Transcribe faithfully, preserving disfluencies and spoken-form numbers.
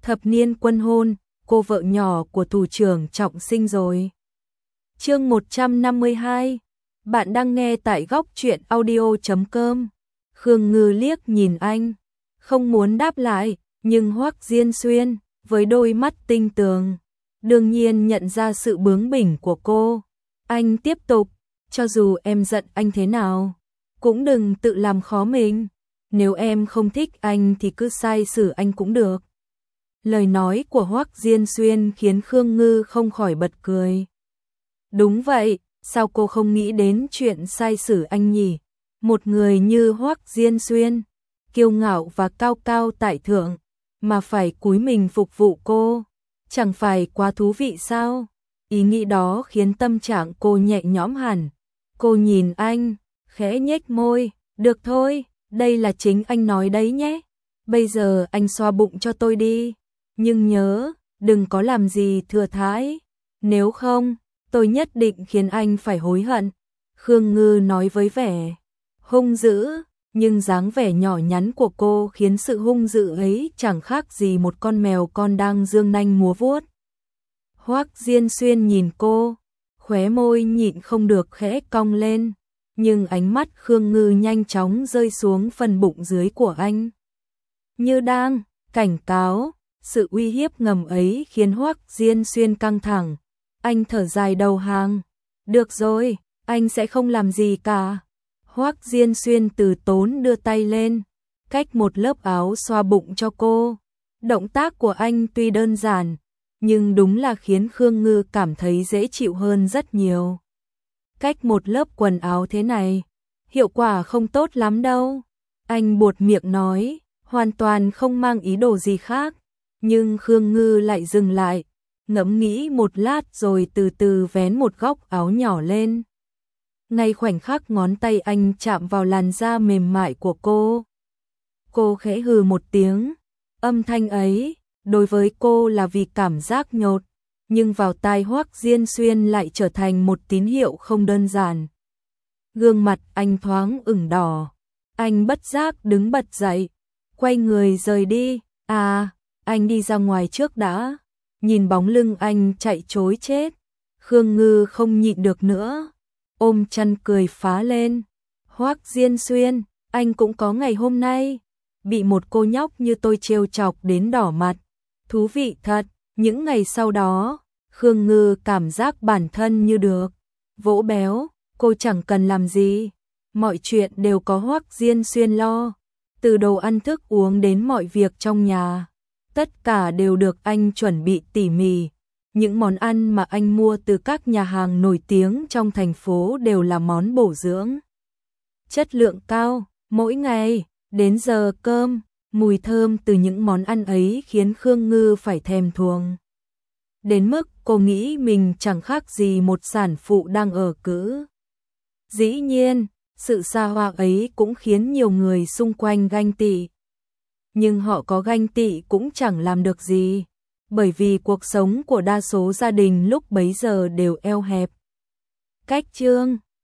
Thập niên quân hôn, cô vợ nhỏ của thủ trưởng Trọng Sinh rồi. Chương một trăm năm mươi hai. Bạn đang nghe tại góc truyện audio chấm com. Khương Ngư liếc nhìn anh, không muốn đáp lại, nhưng Hoắc Diên Xuyên với đôi mắt tinh tường, đương nhiên nhận ra sự bướng bỉnh của cô. Anh tiếp tục, cho dù em giận anh thế nào, cũng đừng tự làm khó mình. Nếu em không thích anh thì cứ sai xử anh cũng được. Lời nói của Hoắc Diên Xuyên khiến Khương Ngư không khỏi bật cười. Đúng vậy, sao cô không nghĩ đến chuyện sai xử anh nhỉ? Một người như Hoắc Diên Xuyên, kiêu ngạo và cao cao tại thượng, mà phải cúi mình phục vụ cô, chẳng phải quá thú vị sao? Ý nghĩ đó khiến tâm trạng cô nhẹ nhõm hẳn. Cô nhìn anh, khẽ nhếch môi, được thôi, đây là chính anh nói đấy nhé. Bây giờ anh xoa bụng cho tôi đi, nhưng nhớ, đừng có làm gì thừa thãi, nếu không, tôi nhất định khiến anh phải hối hận. Khương Ngư nói với vẻ hung dữ, nhưng dáng vẻ nhỏ nhắn của cô khiến sự hung dữ ấy chẳng khác gì một con mèo con đang dương nanh múa vuốt. Hoắc Diên Xuyên nhìn cô, khóe môi nhịn không được khẽ cong lên, nhưng ánh mắt Khương Ngư nhanh chóng rơi xuống phần bụng dưới của anh. Như đang cảnh cáo, sự uy hiếp ngầm ấy khiến Hoắc Diên Xuyên căng thẳng. Anh thở dài đầu hàng. Được rồi, anh sẽ không làm gì cả. Hoắc Diên Xuyên từ tốn đưa tay lên, cách một lớp áo xoa bụng cho cô. Động tác của anh tuy đơn giản, nhưng đúng là khiến Khương Ngư cảm thấy dễ chịu hơn rất nhiều. Cách một lớp quần áo thế này, hiệu quả không tốt lắm đâu. Anh buột miệng nói, hoàn toàn không mang ý đồ gì khác. Nhưng Khương Ngư lại dừng lại, ngẫm nghĩ một lát rồi từ từ vén một góc áo nhỏ lên. Ngay khoảnh khắc ngón tay anh chạm vào làn da mềm mại của cô, cô khẽ hừ một tiếng. Âm thanh ấy, đối với cô là vì cảm giác nhột, nhưng vào tai Hoắc Diên Xuyên lại trở thành một tín hiệu không đơn giản. Gương mặt anh thoáng ửng đỏ, anh bất giác đứng bật dậy, quay người rời đi. À, anh đi ra ngoài trước đã. Nhìn bóng lưng anh chạy trối chết, Khương Ngư không nhịn được nữa, ôm chăn cười phá lên. Hoắc Diên Xuyên, anh cũng có ngày hôm nay, bị một cô nhóc như tôi trêu chọc đến đỏ mặt. Thú vị thật. Những ngày sau đó, Khương Ngư cảm giác bản thân như được vỗ béo, cô chẳng cần làm gì, mọi chuyện đều có Hoắc Diên Xuyên lo, từ đồ ăn thức uống đến mọi việc trong nhà. Tất cả đều được anh chuẩn bị tỉ mỉ. Những món ăn mà anh mua từ các nhà hàng nổi tiếng trong thành phố đều là món bổ dưỡng, chất lượng cao. Mỗi ngày, đến giờ cơm, mùi thơm từ những món ăn ấy khiến Khương Ngư phải thèm thuồng. Đến mức cô nghĩ mình chẳng khác gì một sản phụ đang ở cữ. Dĩ nhiên, sự xa hoa ấy cũng khiến nhiều người xung quanh ganh tị. Nhưng họ có ganh tị cũng chẳng làm được gì, bởi vì cuộc sống của đa số gia đình lúc bấy giờ đều eo hẹp. Cách chương